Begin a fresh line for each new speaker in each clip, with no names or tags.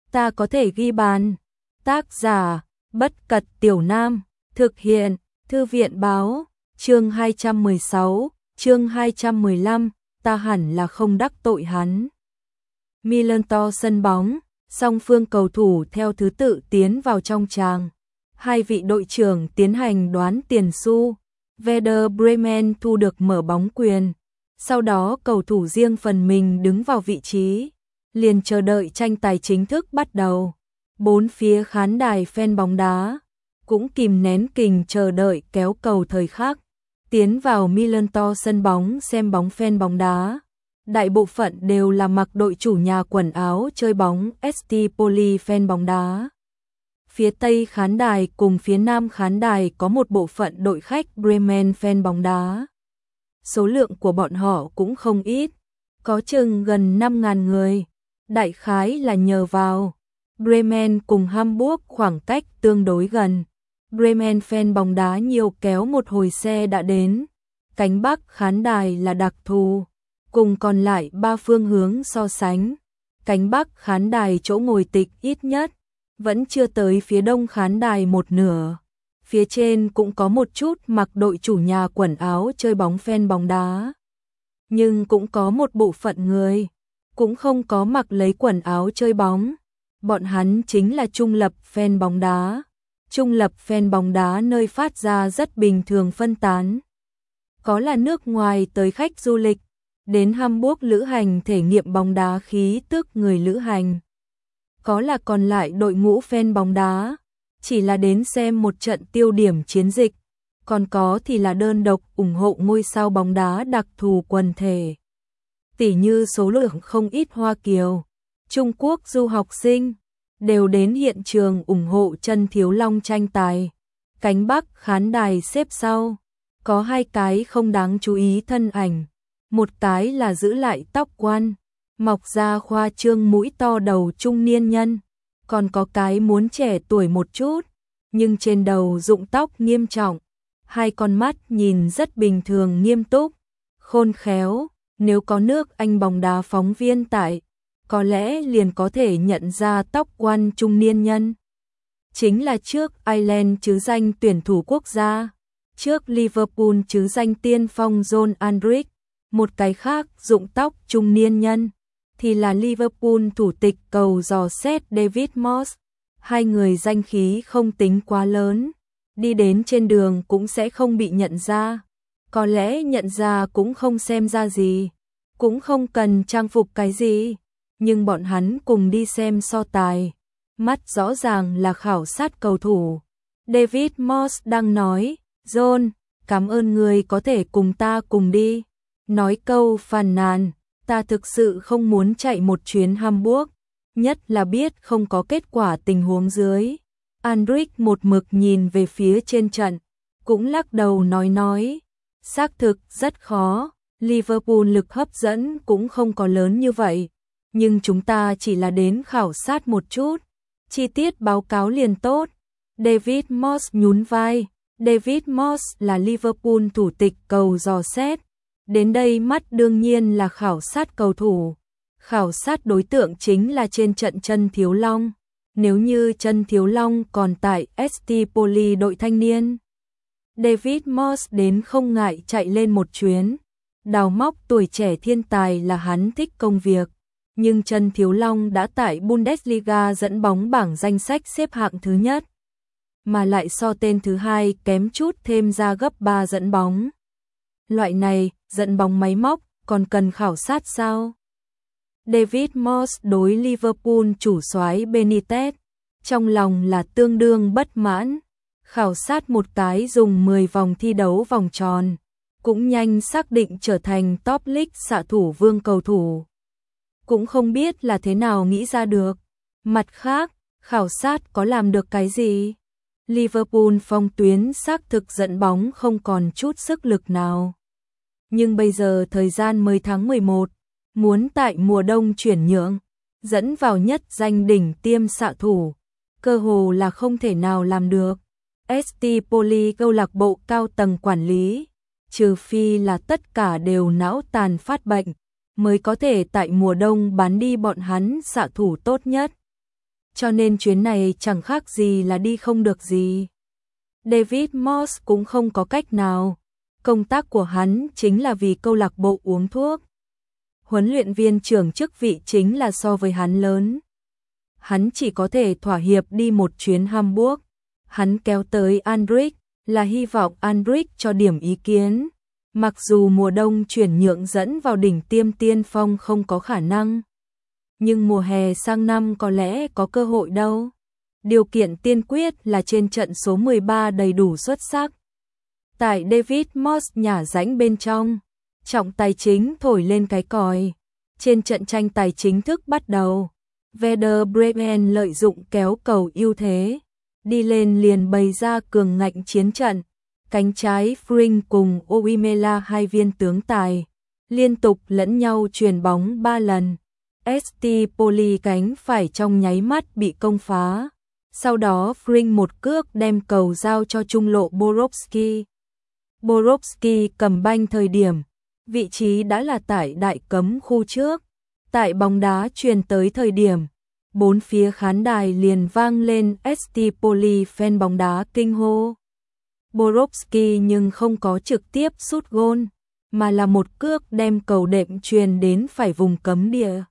ta có thể ghi bàn. Tác giả, Bất Cật Tiểu Nam, thực hiện, Thư viện báo, chương 216, chương 215, ta hẳn là không đắc tội hắn. Milan to sân bóng, song phương cầu thủ theo thứ tự tiến vào trong tràng. Hai vị đội trưởng tiến hành đoán tiền xu. Werder Bremen thu được mở bóng quyền. Sau đó cầu thủ riêng phần mình đứng vào vị trí, liền chờ đợi tranh tài chính thức bắt đầu. Bốn phía khán đài fan bóng đá cũng kìm nén kình chờ đợi kéo cầu thời khắc tiến vào Milan to sân bóng xem bóng. Fan bóng đá đại bộ phận đều là mặc đội chủ nhà quần áo chơi bóng ST Poli. Fan bóng đá phía tây khán đài cùng phía nam khán đài có một bộ phận đội khách Bremen fan bóng đá. Số lượng của bọn họ cũng không ít, có chừng gần 5.000 người. Đại khái là nhờ vào Bremen cùng Hamburg khoảng cách tương đối gần. Bremen fan bóng đá nhiều kéo một hồi xe đã đến. Cánh bắc khán đài là đặc thù, cùng còn lại ba phương hướng so sánh. Cánh bắc khán đài chỗ ngồi tịch ít nhất vẫn chưa tới phía đông khán đài một nửa. Phía trên cũng có một chút mặc đội chủ nhà quần áo chơi bóng fan bóng đá. Nhưng cũng có một bộ phận người cũng không có mặc lấy quần áo chơi bóng. Bọn hắn chính là trung lập fan bóng đá. Trung lập fan bóng đá nơi phát ra rất bình thường phân tán. Có là nước ngoài tới khách du lịch, đến Hamburg lữ hành thể nghiệm bóng đá khí tức người lữ hành. Có là còn lại đội ngũ fan bóng đá, chỉ là đến xem một trận tiêu điểm chiến dịch. Còn có thì là đơn độc ủng hộ ngôi sao bóng đá đặc thù quần thể. Tỉ như số lượng không ít Hoa Kiều, Trung Quốc du học sinh đều đến hiện trường ủng hộ Chân Thiếu Long tranh tài. Cánh bắc khán đài xếp sau, có hai cái không đáng chú ý thân ảnh. Một cái là giữ lại tóc quan, mọc ra khoa trương mũi to đầu trung niên nhân. Còn có cái muốn trẻ tuổi một chút, nhưng trên đầu rụng tóc nghiêm trọng. Hai con mắt nhìn rất bình thường nghiêm túc, khôn khéo. Nếu có nước Anh bóng đá phóng viên tại, có lẽ liền có thể nhận ra tóc quan trung niên nhân. Chính là trước Ireland chứ danh tuyển thủ quốc gia, trước Liverpool chứ danh tiên phong John Aldridge. Một cái khác rụng tóc trung niên nhân thì là Liverpool thủ tịch cầu dò xét David Moss. Hai người danh khí không tính quá lớn, đi đến trên đường cũng sẽ không bị nhận ra. Có lẽ nhận ra cũng không xem ra gì, cũng không cần trang phục cái gì. Nhưng bọn hắn cùng đi xem so tài, mắt rõ ràng là khảo sát cầu thủ. David Moss đang nói, John, cảm ơn người có thể cùng ta cùng đi. Nói câu phàn nàn, ta thực sự không muốn chạy một chuyến Hamburg, nhất là biết không có kết quả tình huống dưới. Aldridge một mực nhìn về phía trên trận, cũng lắc đầu nói, xác thực rất khó, Liverpool lực hấp dẫn cũng không có lớn như vậy, nhưng chúng ta chỉ là đến khảo sát một chút, chi tiết báo cáo liền tốt. David Moss nhún vai. David Moss là Liverpool thủ tịch cầu dò xét, đến đây mắt đương nhiên là khảo sát cầu thủ. Khảo sát đối tượng chính là trên trận Chân Thiếu Long. Nếu như Chân Thiếu Long còn tại ST Poli đội thanh niên, David Moss đến không ngại chạy lên một chuyến. Đào móc tuổi trẻ thiên tài là hắn thích công việc, nhưng Chân Thiếu Long đã tại Bundesliga dẫn bóng bảng danh sách xếp hạng thứ nhất, mà lại so tên thứ hai kém chút thêm ra gấp 3 dẫn bóng. Loại này, dẫn bóng máy móc, còn cần khảo sát sao? David Moss đối Liverpool chủ soái Benitez, trong lòng là tương đương bất mãn. Khảo sát một cái dùng 10 vòng thi đấu vòng tròn, cũng nhanh xác định trở thành top league xạ thủ vương cầu thủ. Cũng không biết là thế nào nghĩ ra được. Mặt khác, khảo sát có làm được cái gì? Liverpool phong tuyến xác thực dẫn bóng không còn chút sức lực nào. Nhưng bây giờ thời gian mới tháng 11, muốn tại mùa đông chuyển nhượng, dẫn vào nhất danh đỉnh tiêm xạ thủ, cơ hồ là không thể nào làm được. ST Poli câu lạc bộ cao tầng quản lý, trừ phi là tất cả đều não tàn phát bệnh, mới có thể tại mùa đông bán đi bọn hắn xạ thủ tốt nhất. cho nên chuyến này chẳng khác gì là đi không được gì. David Moss cũng không có cách nào, công tác của hắn chính là vì câu lạc bộ uống thuốc. Huấn luyện viên trưởng chức vị chính là so với hắn lớn. Hắn chỉ có thể thỏa hiệp đi một chuyến Hamburg. Hắn kéo tới Andrich là hy vọng Andrich cho điểm ý kiến. Mặc dù mùa đông chuyển nhượng dẫn vào đỉnh tiêm tiên phong không có khả năng, nhưng mùa hè sang năm có lẽ có cơ hội đâu. Điều kiện tiên quyết là trên trận số 13 đầy đủ xuất sắc. Tại David Moss nhà rãnh bên trong, trọng tài chính thổi lên cái còi. Trên trận tranh tài chính thức bắt đầu. Werder Bremen lợi dụng kéo cầu ưu thế, đi lên liền bày ra cường ngạnh chiến trận. Cánh trái Frink cùng Oimela hai viên tướng tài, liên tục lẫn nhau chuyền bóng 3 lần. ST Poli cánh phải trong nháy mắt bị công phá. Sau đó Frink một cước đem cầu giao cho trung lộ Borowski. Borowski cầm banh thời điểm, vị trí đã là tại đại cấm khu trước. Tại bóng đá truyền tới thời điểm, bốn phía khán đài liền vang lên ST Poli fan bóng đá kinh hô. Borowski nhưng không có trực tiếp sút gôn, mà là một cước đem cầu đệm truyền đến phải vùng cấm địa.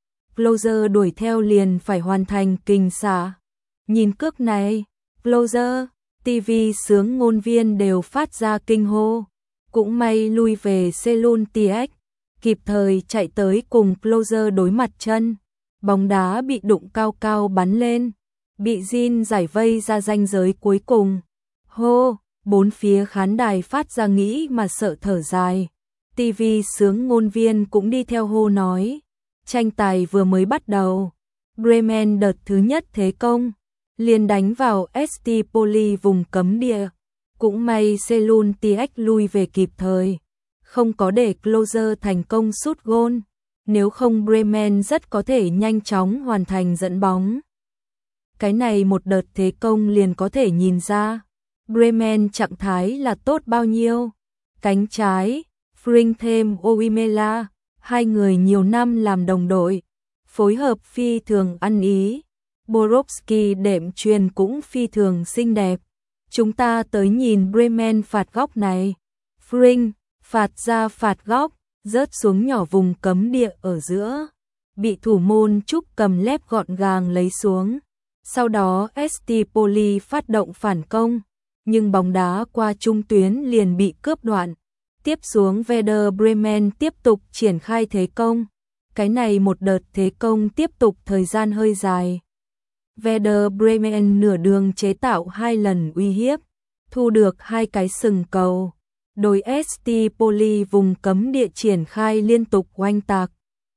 Closer đuổi theo liền phải hoàn thành kình xạ. Nhìn cước này, Closer, TV sướng ngôn viên đều phát ra kinh hô. Cũng may lui về Selun TX, kịp thời chạy tới cùng Closer đối mặt chân. Bóng đá bị đụng cao cao bắn lên, bị Jin giải vây ra ranh giới cuối cùng. Hô, bốn phía khán đài phát ra nghĩ mà sợ thở dài. TV sướng ngôn viên cũng đi theo hô nói. Tranh tài vừa mới bắt đầu, Bremen đợt thứ nhất thế công, liền đánh vào ST Poli vùng cấm địa. Cũng may Selun TX lui về kịp thời, không có để Closer thành công sút gôn, nếu không Bremen rất có thể nhanh chóng hoàn thành dẫn bóng. Cái này một đợt thế công liền có thể nhìn ra, Bremen trạng thái là tốt bao nhiêu. Cánh trái, Frink thêm Oimela, hai người nhiều năm làm đồng đội, phối hợp phi thường ăn ý. Borowski đệm truyền cũng phi thường xinh đẹp. Chúng ta tới nhìn Bremen phạt góc này. Frink phạt ra phạt góc, rớt xuống nhỏ vùng cấm địa ở giữa, bị thủ môn Trúc cầm lép gọn gàng lấy xuống. Sau đó ST Poli phát động phản công, nhưng bóng đá qua trung tuyến liền bị cướp đoạn. Tiếp xuống Werder Bremen tiếp tục triển khai thế công. Cái này một đợt thế công tiếp tục thời gian hơi dài. Werder Bremen nửa đường chế tạo 2 lần uy hiếp, thu được 2 cái sừng cầu. Đội ST Poli vùng cấm địa triển khai liên tục oanh tạc,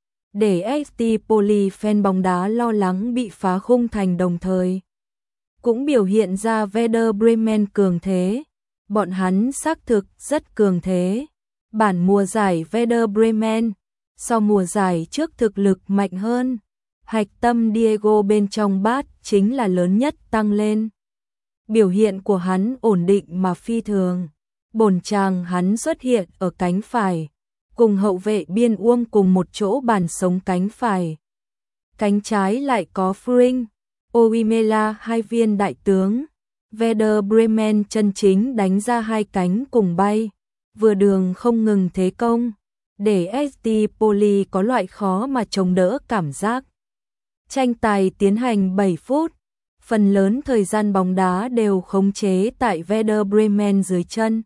để ST Poli fan bóng đá lo lắng bị phá khung thành đồng thời. Cũng biểu hiện ra Werder Bremen cường thế. Bọn hắn xác thực rất cường thế. Bản mùa giải Werder Bremen so mùa giải trước thực lực mạnh hơn. Hạch tâm Diego bên trong bát chính là lớn nhất tăng lên. Biểu hiện của hắn ổn định mà phi thường. Bổn chàng hắn xuất hiện ở cánh phải, cùng hậu vệ biên Uông cùng một chỗ bàn sống cánh phải. Cánh trái lại có Frink, Oimela hai viên đại tướng. Werder Bremen chân chính đánh ra 2 cánh cùng bay, vừa đường không ngừng thế công, để ST Poli có loại khó mà chống đỡ cảm giác. Tranh tài tiến hành 7 phút, phần lớn thời gian bóng đá đều khống chế tại Werder Bremen dưới chân.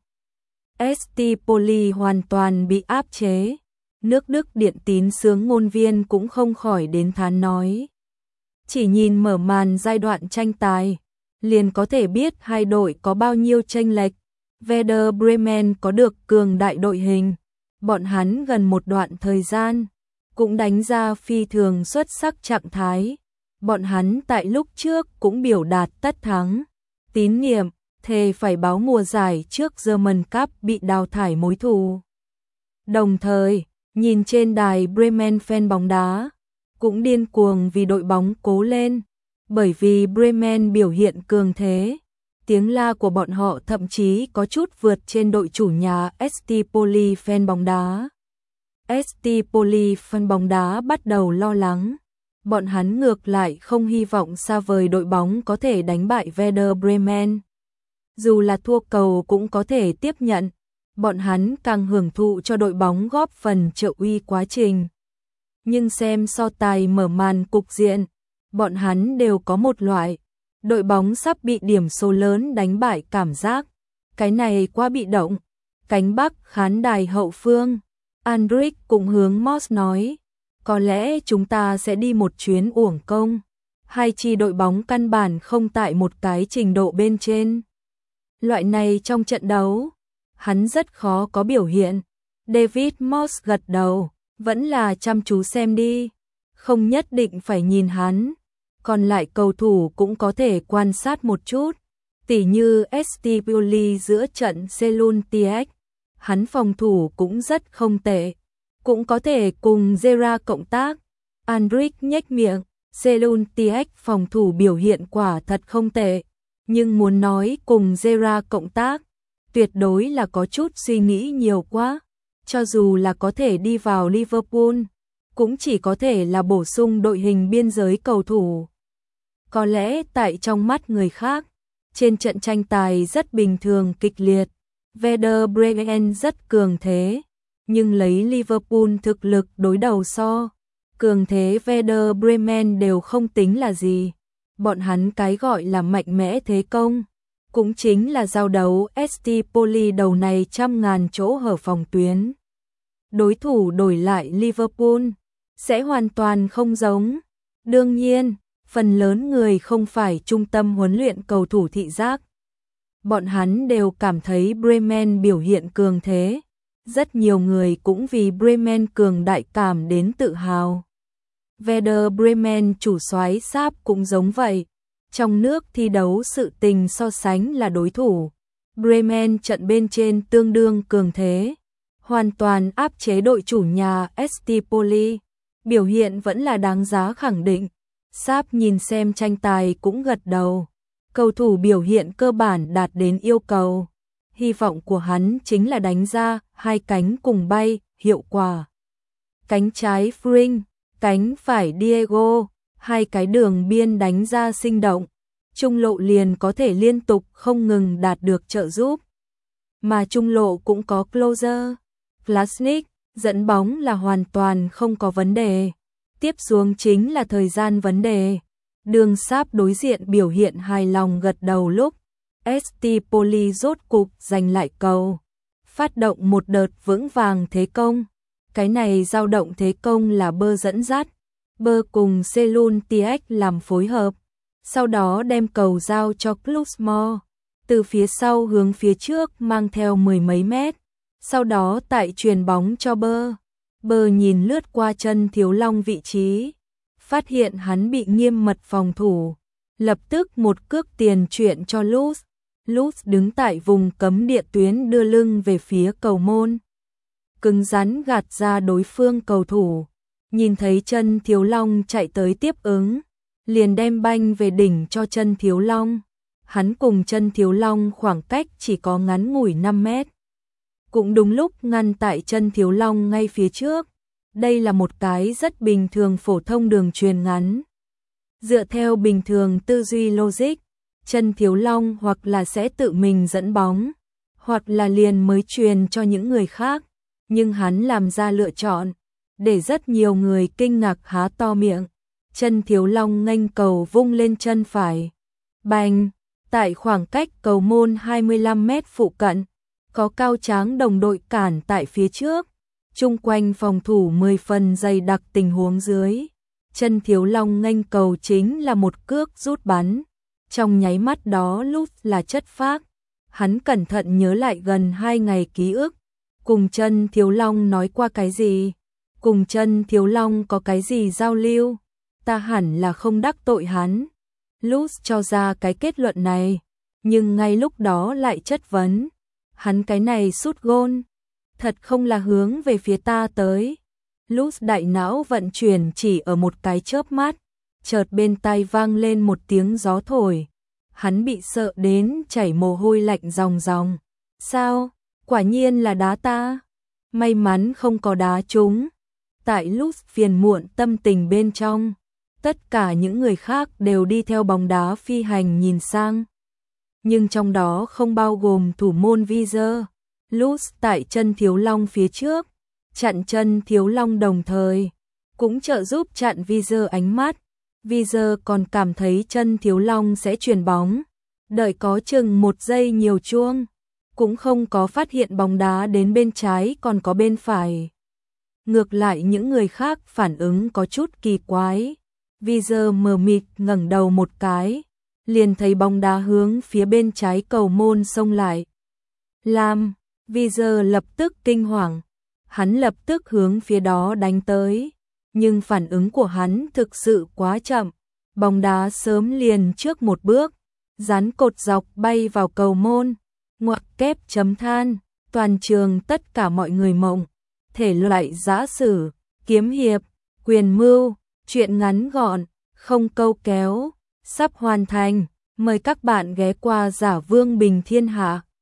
ST Poli hoàn toàn bị áp chế. Nước Đức điện tín sướng ngôn viên cũng không khỏi đến thán nói. Chỉ nhìn mở màn giai đoạn tranh tài, liền có thể biết hai đội có bao nhiêu chênh lệch. Werder Bremen có được cường đại đội hình, bọn hắn gần một đoạn thời gian cũng đánh ra phi thường xuất sắc trạng thái. Bọn hắn tại lúc trước cũng biểu đạt tất thắng, tín nhiệm, thề phải báo mùa giải trước German Cup bị đào thải mối thù. Đồng thời, nhìn trên đài Bremen fan bóng đá cũng điên cuồng vì đội bóng cố lên, bởi vì Bremen biểu hiện cường thế. Tiếng la của bọn họ thậm chí có chút vượt trên đội chủ nhà ST Poli fan bóng đá. ST Poli fan bóng đá bắt đầu lo lắng. bọn hắn ngược lại không hy vọng xa vời đội bóng có thể đánh bại Werder Bremen. Dù là thua cầu cũng có thể tiếp nhận, bọn hắn càng hưởng thụ cho đội bóng góp phần trợ uy quá trình. Nhưng xem so tài mở màn cục diện, bọn hắn đều có một loại đội bóng sắp bị điểm số lớn đánh bại cảm giác. Cái này quá bị động. Cánh Bắc khán đài hậu phương, Andrić cũng hướng Moss nói, có lẽ chúng ta sẽ đi một chuyến uổng công. Hai chi đội bóng căn bản không tại một cái trình độ bên trên. Loại này trong trận đấu, hắn rất khó có biểu hiện. David Moss gật đầu, vẫn là chăm chú xem đi, không nhất định phải nhìn hắn. Còn lại cầu thủ cũng có thể quan sát một chút, tỉ như Estipoli giữa trận Celuntiec, hắn phòng thủ cũng rất không tệ, cũng có thể cùng Zera cộng tác. Andrić nhếch miệng, Celuntiec phòng thủ biểu hiện quả thật không tệ, nhưng muốn nói cùng Zera cộng tác, tuyệt đối là có chút suy nghĩ nhiều quá. Cho dù là có thể đi vào Liverpool, cũng chỉ có thể là bổ sung đội hình biên giới cầu thủ. Có lẽ tại trong mắt người khác, trên trận tranh tài rất bình thường kịch liệt, Werder Bremen rất cường thế, nhưng lấy Liverpool thực lực đối đầu so, cường thế Werder Bremen đều không tính là gì. Bọn hắn cái gọi là mạnh mẽ thế công, cũng chính là giao đấu Estipoli đầu này 100.000 chỗ hở phòng tuyến. Đối thủ đổi lại Liverpool sẽ hoàn toàn không giống. Đương nhiên, phần lớn người không phải trung tâm huấn luyện cầu thủ thị giác. Bọn hắn đều cảm thấy Bremen biểu hiện cường thế. Rất nhiều người cũng vì Bremen cường đại cảm đến tự hào. Werder Bremen chủ soái Sáp cũng giống vậy. Trong nước thi đấu sự tình so sánh là đối thủ. Bremen trận bên trên tương đương cường thế, hoàn toàn áp chế đội chủ nhà Estipoli. Biểu hiện vẫn là đáng giá khẳng định. Sáp nhìn xem tranh tài cũng gật đầu. Cầu thủ biểu hiện cơ bản đạt đến yêu cầu. Hy vọng của hắn chính là đánh ra hai cánh cùng bay, hiệu quả. Cánh trái Frink, cánh phải Diego, hai cái đường biên đánh ra sinh động. Trung lộ liền có thể liên tục không ngừng đạt được trợ giúp. Mà trung lộ cũng có closer, Klasnic, dẫn bóng là hoàn toàn không có vấn đề. Tiếp xuống chính là thời gian vấn đề. Đường Sáp đối diện biểu hiện hài lòng gật đầu lúc Estipoli rốt cục giành lại cầu, phát động một đợt vững vàng thế công. Cái này dao động thế công là Bơ dẫn dắt, Bơ cùng Celuntiec làm phối hợp, sau đó đem cầu giao cho Clusmore, từ phía sau hướng phía trước mang theo mười mấy mét, sau đó tại truyền bóng cho Bơ. Bơ nhìn lướt qua chân Thiếu Long vị trí, phát hiện hắn bị nghiêm mật phòng thủ, lập tức một cước tiền chuyển cho Lutz. Lutz đứng tại vùng cấm địa tuyến đưa lưng về phía cầu môn, cứng rắn gạt ra đối phương cầu thủ. Nhìn thấy chân Thiếu Long chạy tới tiếp ứng, liền đem banh về đỉnh cho chân Thiếu Long. Hắn cùng chân Thiếu Long khoảng cách chỉ có ngắn ngủi 5 mét. Cũng đúng lúc ngăn tại chân Thiếu Long ngay phía trước. Đây là một cái rất bình thường phổ thông đường chuyền ngắn. Dựa theo bình thường tư duy logic, chân Thiếu Long hoặc là sẽ tự mình dẫn bóng, hoặc là liền mới truyền cho những người khác. Nhưng hắn làm ra lựa chọn, để rất nhiều người kinh ngạc há to miệng. Chân Thiếu Long nghênh cầu vung lên chân phải. Bành! Tại khoảng cách cầu môn 25 mét phụ cận, có cao tráng đồng đội cản tại phía trước. Chung quanh phòng thủ 10 phần dày đặc tình huống dưới. Chân Thiếu Long nghênh cầu chính là một cước rút bắn. Trong nháy mắt đó lúc là chất phác. Hắn cẩn thận nhớ lại gần 2 ngày ký ức. Cùng chân Thiếu Long nói qua cái gì? Cùng chân Thiếu Long có cái gì giao lưu? Ta hẳn là không đắc tội hắn. Lutz cho ra cái kết luận này, nhưng ngay lúc đó lại chất vấn. Hắn cái này sút gôn, thật không là hướng về phía ta tới. Lutz đại não vận chuyển chỉ ở một cái chớp mắt, chợt bên tai vang lên một tiếng gió thổi. Hắn bị sợ đến chảy mồ hôi lạnh ròng ròng. Sao? Quả nhiên là đá ta. May mắn không có đá trúng. Tại Lutz phiền muộn tâm tình bên trong, Tất cả những người khác đều đi theo bóng đá phi hành nhìn sang. Nhưng trong đó không bao gồm thủ môn Vizer. Lutz tại chân Thiếu Long phía trước, chặn chân Thiếu Long đồng thời, cũng trợ giúp chặn Vizer ánh mắt. Vizer còn cảm thấy chân Thiếu Long sẽ chuyền bóng, đợi có chừng 1 giây nhiều chuông, cũng không có phát hiện bóng đá đến bên trái còn có bên phải. Ngược lại những người khác phản ứng có chút kỳ quái. Vizer mờ mịt ngẩng đầu một cái, liền thấy bóng đá hướng phía bên trái cầu môn xông lại. Lam, Vizer lập tức kinh hoàng, hắn lập tức hướng phía đó đánh tới, nhưng phản ứng của hắn thực sự quá chậm, bóng đá sớm liền trước một bước, dán cột dọc bay vào cầu môn. Ngoặc kép chấm than, toàn trường tất cả mọi người mộng, thể loại giã sử, kiếm hiệp, quyền mưu, truyện ngắn gọn, không câu kéo, sắp hoàn thành, mời các bạn ghé qua Giả Vương Bình Thiên Hạ.